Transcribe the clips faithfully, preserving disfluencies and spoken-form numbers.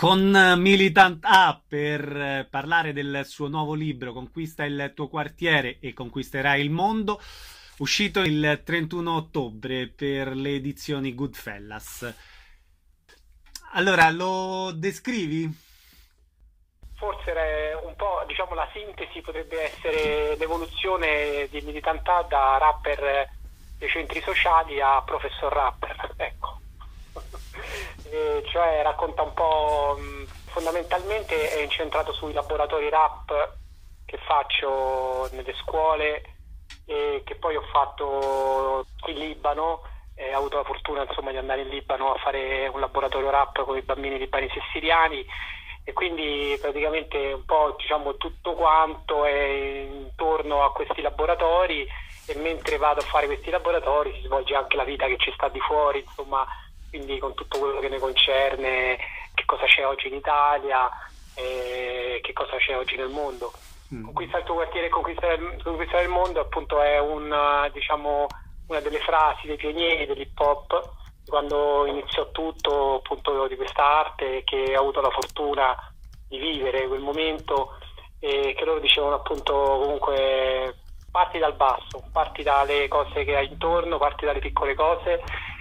con Militant A per parlare del suo nuovo libro Conquista il tuo quartiere e conquisterai il mondo, uscito il trentuno ottobre per le edizioni Goodfellas. Allora, lo descrivi? Forse un po', diciamo, la sintesi potrebbe essere l'evoluzione di Militant A da rapper dei centri sociali a professor rapper, ecco. E cioè racconta un po', fondamentalmente è incentrato sui laboratori rap che faccio nelle scuole e che poi ho fatto in Libano. E ho avuto la fortuna, insomma, di andare in Libano a fare un laboratorio rap con i bambini libanesi e siriani, e quindi praticamente un po', diciamo, tutto quanto è intorno a questi laboratori, e mentre vado a fare questi laboratori si svolge anche la vita che ci sta di fuori, insomma, quindi con tutto quello che ne concerne, che cosa c'è oggi in Italia e che cosa c'è oggi nel mondo. Mm. Conquistare il tuo quartiere e conquistare, conquistare il mondo, appunto, è un, diciamo, una delle frasi dei pionieri dell'hip hop, quando iniziò tutto, appunto, di questa arte, che ho avuto la fortuna di vivere quel momento, e che loro dicevano, appunto, comunque parti dal basso, parti dalle cose che hai intorno, parti dalle piccole cose,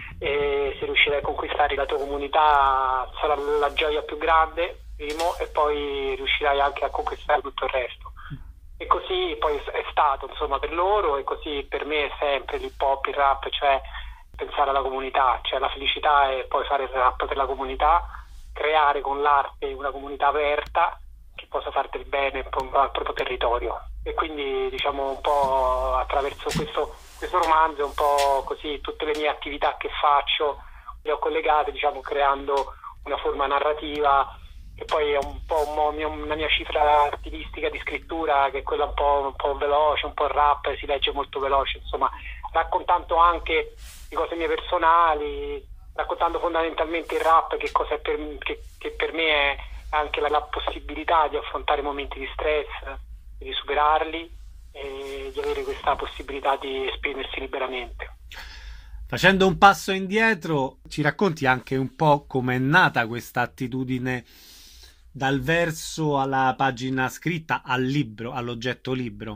e se riuscirai a conquistare la tua comunità sarà la gioia più grande, primo, e poi riuscirai anche a conquistare tutto il resto. E così poi è stato, insomma, per loro, e così per me è sempre l'hip hop, il rap, cioè pensare alla comunità, cioè la felicità è poi fare il rap per la comunità, creare con l'arte una comunità aperta che possa fare del bene al proprio territorio. E quindi, diciamo, un po' attraverso questo, questo romanzo, un po' così, tutte le mie attività che faccio le ho collegate, diciamo, creando una forma narrativa che poi è un po' una mia cifra stilistica di scrittura, che è quella un po', un po' veloce, un po' rap, si legge molto veloce, insomma, raccontando anche di cose mie personali, raccontando fondamentalmente il rap, che cosa è per, che, che per me è anche la, la possibilità di affrontare momenti di stress, di superarli e di avere questa possibilità di esprimersi liberamente. Facendo un passo indietro, ci racconti anche un po' com'è nata questa attitudine dal verso alla pagina scritta, al libro, all'oggetto libro?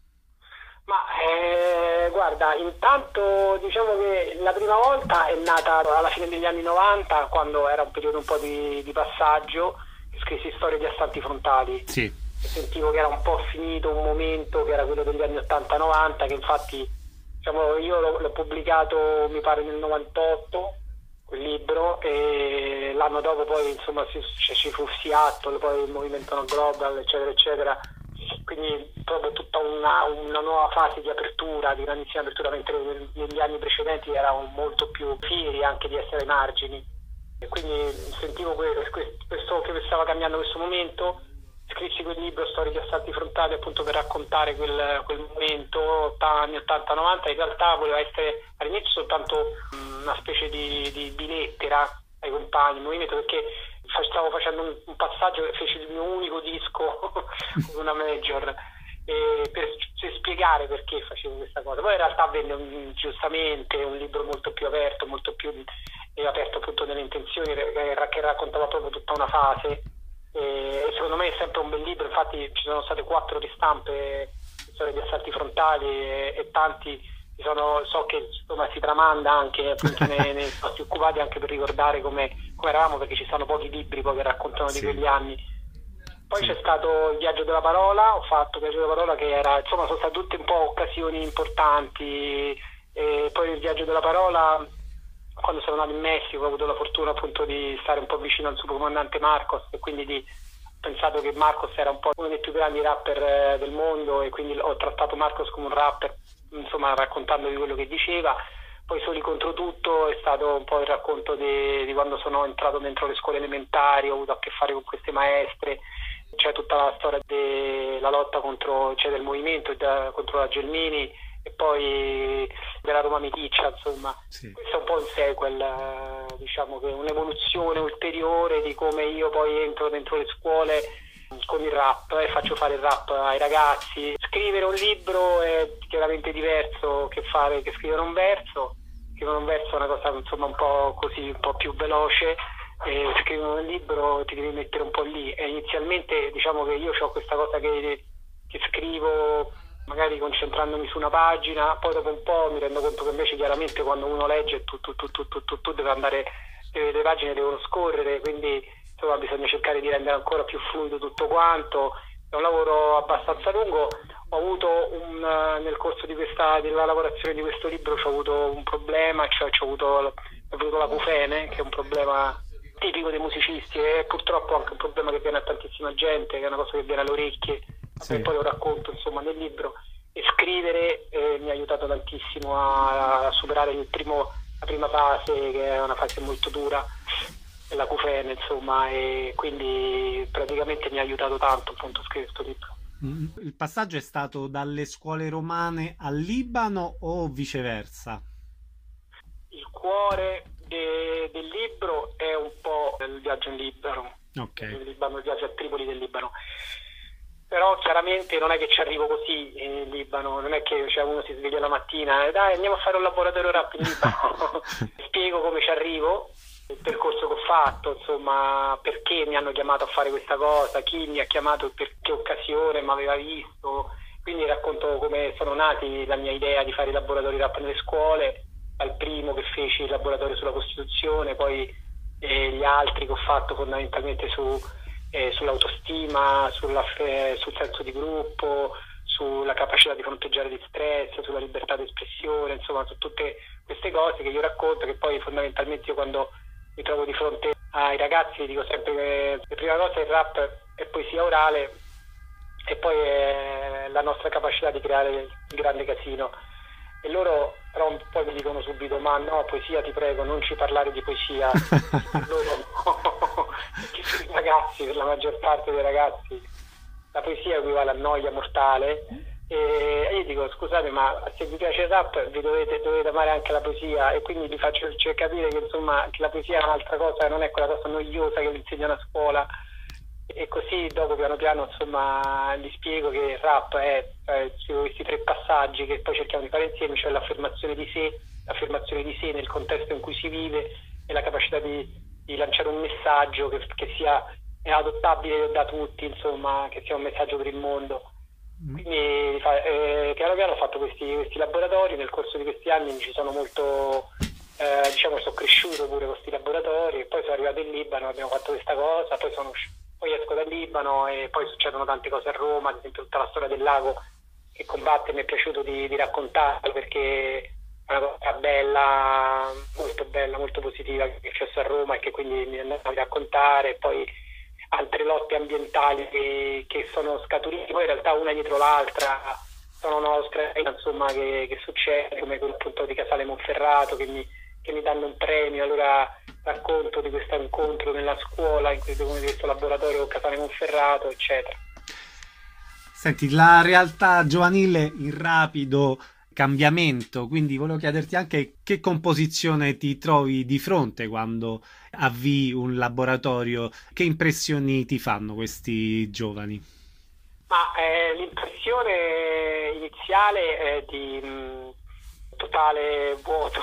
Ma eh, guarda, intanto diciamo che la prima volta è nata alla fine degli anni novanta, quando era un periodo un po' di, di passaggio, scrissi Storie di assalti frontali. Sì. Sentivo che era un po' finito un momento che era quello degli anni ottanta novanta, che infatti, diciamo, io l'ho, l'ho pubblicato mi pare nel novantotto quel libro, e l'anno dopo poi, insomma, ci, ci fu Seattle, poi il movimento No Global, eccetera eccetera, quindi proprio tutta una, una nuova fase di apertura, di grandissima apertura, mentre negli anni precedenti eravamo molto più fieri anche di essere ai margini, e quindi sentivo questo, che stava cambiando questo momento. Scrissi quel libro, Storie di assalti frontali, appunto per raccontare quel, quel momento, anni ottanta novanta. In realtà voleva essere all'inizio soltanto una specie di, di, di lettera ai compagni del movimento, perché stavo facendo un, un passaggio, feci il mio unico disco con una major, e per, per spiegare perché facevo questa cosa. Poi in realtà venne un, giustamente un libro molto più aperto, molto più eh, aperto appunto nelle intenzioni, che, che raccontava proprio tutta una fase. E secondo me è sempre un bel libro, infatti ci sono state quattro ristampe, Storie di assalti frontali, e, e tanti ci sono, so che, insomma, si tramanda anche appunto nei, nei spazi occupati, anche per ricordare come, come eravamo, perché ci sono pochi libri poi che raccontano sì. di quegli anni. Poi sì. C'è stato il Viaggio della Parola, ho fatto il Viaggio della Parola, che era, insomma, sono state tutte un po' occasioni importanti, e poi il Viaggio della Parola, quando sono andato in Messico, ho avuto la fortuna appunto di stare un po' vicino al subcomandante Marcos, e quindi di, ho pensato che Marcos era un po' uno dei più grandi rapper del mondo, e quindi ho trattato Marcos come un rapper, insomma, raccontando di quello che diceva. Poi Soli contro tutto è stato un po' il racconto di, di quando sono entrato dentro le scuole elementari, ho avuto a che fare con queste maestre, c'è tutta la storia della lotta contro, cioè del movimento da, contro la Gelmini, e poi della Roma Meticcia, insomma. Sì. Questo è un po' un sequel, diciamo, che è un'evoluzione ulteriore di come io poi entro dentro le scuole con il rap e faccio fare il rap ai ragazzi. Scrivere un libro è chiaramente diverso che fare che scrivere un verso. Scrivere un verso è una cosa, insomma, un po' così, un po' più veloce, e scrivono un libro ti devi mettere un po' lì, e inizialmente diciamo che io ho questa cosa che, che scrivo magari concentrandomi su una pagina, poi dopo un po' mi rendo conto che invece chiaramente quando uno legge tu, tu, tu, tu, tu, tu, tu deve andare, deve, le pagine devono scorrere, quindi insomma bisogna cercare di rendere ancora più fluido tutto quanto. È un lavoro abbastanza lungo. Ho avuto un, nel corso di questa della lavorazione di questo libro ho avuto un problema, cioè ho avuto, ho avuto l'acufene, che è un problema tipico dei musicisti e purtroppo anche un problema che viene a tantissima gente, che è una cosa che viene alle orecchie, sì. E poi lo racconto insomma nel libro. E scrivere eh, mi ha aiutato tantissimo a, a superare il primo, la prima fase, che è una fase molto dura, l'acufene insomma, e quindi praticamente mi ha aiutato tanto appunto a scrivere questo libro. Il passaggio è stato dalle scuole romane al Libano o viceversa? Il cuore de, del libro è un po' il viaggio in Libano, okay. il, Libano, il viaggio a Tripoli del Libano. Però chiaramente non è che ci arrivo così in Libano, non è che cioè, uno si sveglia la mattina e dai andiamo a fare un laboratorio rap in Libano. Spiego come ci arrivo, il percorso che ho fatto, insomma, perché mi hanno chiamato a fare questa cosa, chi mi ha chiamato, per che occasione mi aveva visto. Quindi racconto come sono nati la mia idea di fare i laboratori rap nelle scuole, dal primo che feci il laboratorio sulla Costituzione, poi eh, gli altri che ho fatto fondamentalmente su, eh, sull'autostima, sulla, eh, sul senso di gruppo, sulla capacità di fronteggiare di stress, sulla libertà di espressione, insomma su tutte queste cose che io racconto, che poi fondamentalmente io quando mi trovo di fronte ai ragazzi dico sempre che la prima cosa il rap è poesia orale e poi è la nostra capacità di creare il grande casino, e loro però poi mi dicono subito ma no, poesia ti prego non ci parlare di poesia. Loro no, perché per i ragazzi, per la maggior parte dei ragazzi la poesia equivale a noia mortale. E io dico scusate ma se vi piace il rap vi dovete, dovete amare anche la poesia, e quindi vi faccio cioè, capire che insomma che la poesia è un'altra cosa, non è quella cosa noiosa che vi insegnano a scuola, e così dopo piano piano insomma gli spiego che il rap è eh, questi tre passaggi che poi cerchiamo di fare insieme, cioè l'affermazione di sé, l'affermazione di sé nel contesto in cui si vive e la capacità di, di lanciare un messaggio che, che sia adottabile da tutti, insomma che sia un messaggio per il mondo. Quindi eh, piano piano ho fatto questi, questi laboratori, nel corso di questi anni mi ci sono molto, eh, diciamo sono cresciuto pure con questi laboratori, e poi sono arrivato in Libano, abbiamo fatto questa cosa, poi, sono, poi esco dal Libano e poi succedono tante cose a Roma, ad esempio tutta la storia del lago che combatte, mi è piaciuto di, di raccontarlo perché è una cosa bella, molto bella, molto positiva che è successo a Roma e che quindi mi andavo a raccontare, e poi altre lotte ambientali che, che sono scaturite poi in realtà una dietro l'altra, sono nostre, insomma che, che succede, come quello appunto di Casale Monferrato che mi, che mi danno un premio, allora racconto di questo incontro nella scuola, in questo, come questo laboratorio con Casale Monferrato, eccetera. Senti, la realtà giovanile in rapido cambiamento, quindi volevo chiederti anche che composizione ti trovi di fronte quando avvii un laboratorio, che impressioni ti fanno questi giovani? Ma eh, l'impressione iniziale è di mh, totale vuoto,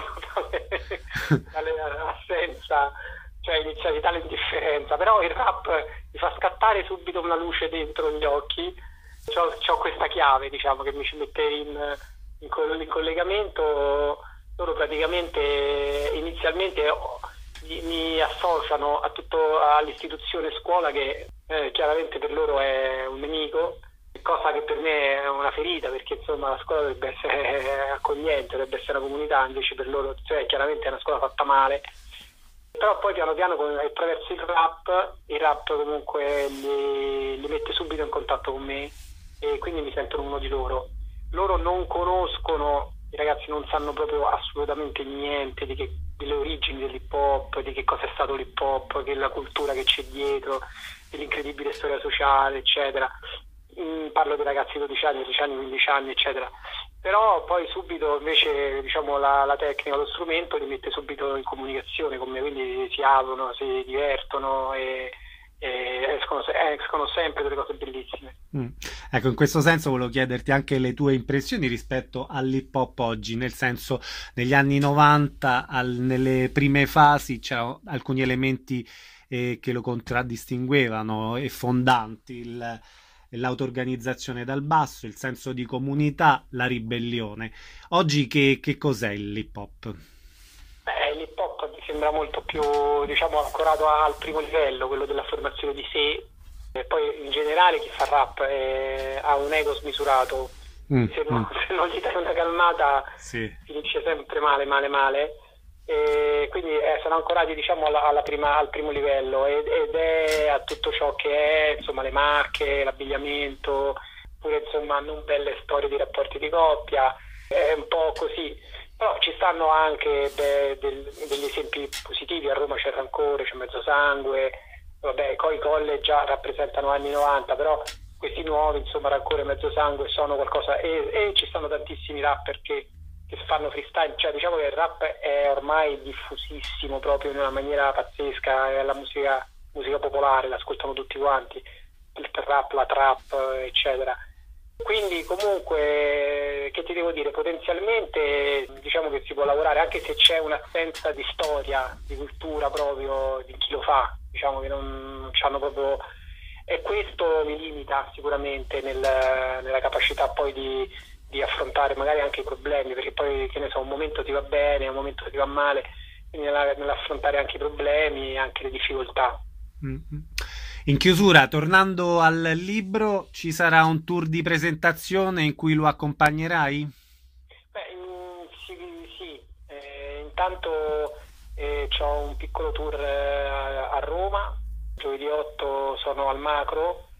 totale assenza, cioè inizia di tale indifferenza, però il rap mi fa scattare subito una luce dentro gli occhi. C'ho, c'ho questa chiave, diciamo, che mi ci mette in, in, in collegamento. Loro praticamente inizialmente mi, mi associano a tutto all'istituzione scuola che eh, chiaramente per loro è un nemico, cosa che per me è una ferita, perché insomma la scuola dovrebbe essere accogliente, dovrebbe essere una comunità, invece per loro cioè, chiaramente è una scuola fatta male. Però poi piano piano attraverso il rap, il rap comunque li, li mette subito in contatto con me e quindi mi sentono uno di loro. Loro non conoscono, i ragazzi non sanno proprio assolutamente niente di che, delle origini dell'hip hop, di che cosa è stato l'hip hop, che la cultura che c'è dietro, dell'incredibile storia sociale, eccetera. Mm, parlo di ragazzi di dodici anni, tredici anni, quindici anni, eccetera. Però poi subito invece diciamo la, la tecnica, lo strumento li mette subito in comunicazione con me, quindi si aprono, si divertono e, e escono se- escono sempre delle cose bellissime. Mm. Ecco, in questo senso volevo chiederti anche le tue impressioni rispetto all'hip hop oggi, nel senso, negli anni novanta, al- nelle prime fasi, c'erano alcuni elementi eh, che lo contraddistinguevano e fondanti, il- l'auto-organizzazione dal basso, il senso di comunità, la ribellione. Oggi che, che cos'è l'hip hop? Beh, l'hip hop mi sembra molto più, diciamo, ancorato al primo livello, quello dell'affermazione di sé. E poi in generale chi fa rap eh, ha un ego smisurato. Mm, Se mm, no- se non gli dai una calmata sì. finisce sempre male, male, male. E quindi eh, sono ancorati, diciamo, alla, alla prima- al primo livello ed, ed è a tutto ciò che è, insomma, le marche, l'abbigliamento, pure, insomma, non belle storie di rapporti di coppia. È un po' così. Però ci stanno anche beh, del- degli esempi positivi. A Roma c'è Rancore, c'è Mezzosangue, vabbè, poi i college già rappresentano anni novanta, però questi nuovi, insomma, Rancore e Mezzosangue sono qualcosa, e, e ci stanno tantissimi rapper che, che fanno freestyle, cioè diciamo che il rap è ormai diffusissimo proprio in una maniera pazzesca, è la musica, musica popolare, l'ascoltano tutti quanti, il rap, la trap, eccetera. Quindi comunque, che ti devo dire, potenzialmente diciamo che si può lavorare, anche se c'è un'assenza di storia, di cultura proprio di chi lo fa, diciamo che non hanno proprio, e questo mi limita sicuramente nel- nella capacità poi di, di affrontare magari anche i problemi, perché poi, che ne so, un momento ti va bene, un momento ti va male, quindi nella- nell'affrontare anche i problemi e anche le difficoltà. Mm, mm. In chiusura, tornando al libro, ci sarà un tour di presentazione in cui lo accompagnerai? Beh, in- sì, sì. Eh, intanto ho un piccolo tour eh, a a Roma, giovedì otto sono al Macro,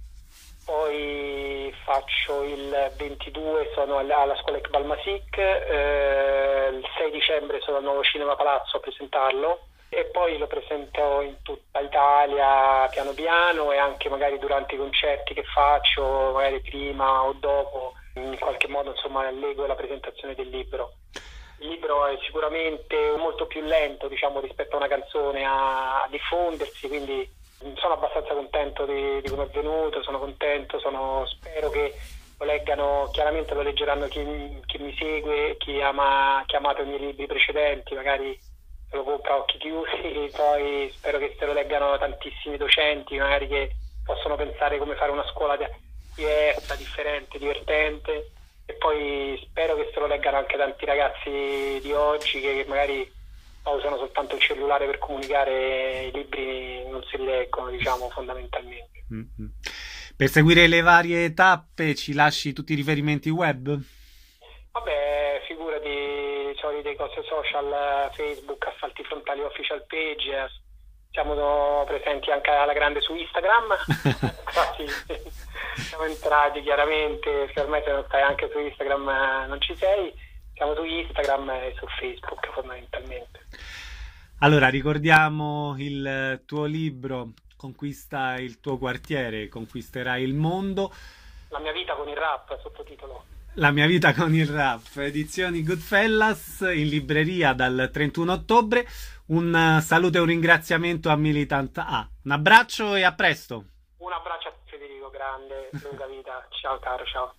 poi faccio il ventidue, sono alla, alla scuola Iqbal Masik, eh, il sei dicembre sono al Nuovo Cinema Palazzo a presentarlo e poi lo presento in tutta Italia piano piano e anche magari durante i concerti che faccio, magari prima o dopo, in qualche modo insomma allego la presentazione del libro. Il libro è sicuramente molto più lento, diciamo, rispetto a una canzone a, a diffondersi, quindi sono abbastanza contento di, di come è venuto, sono contento, sono, spero che lo leggano, chiaramente lo leggeranno chi, chi mi segue, chi, ama, chi ha amato i miei libri precedenti, magari se lo compra a occhi chiusi, poi spero che se lo leggano tantissimi docenti, magari che possono pensare come fare una scuola diversa, differente, divertente. E poi spero che se lo leggano anche tanti ragazzi di oggi che magari usano soltanto il cellulare per comunicare, i libri non si leggono, diciamo, fondamentalmente. Mm-hmm. Per seguire le varie tappe ci lasci tutti i riferimenti web? Vabbè, figurati, solite cose social, Facebook, Assalti Frontali Official Page, siamo presenti anche alla grande su Instagram, infatti siamo entrati chiaramente, se ormai se non stai anche su Instagram non ci sei, siamo su Instagram e su Facebook fondamentalmente. Allora, ricordiamo il tuo libro, Conquista il tuo quartiere, conquisterai il mondo. La mia vita con il rap, sottotitolo. La mia vita con il rap, edizioni Goodfellas, in libreria dal trentuno ottobre. Un saluto e un ringraziamento a Militant A. Un abbraccio e a presto. Un abbraccio a Federico, grande, lunga vita. Ciao caro, ciao.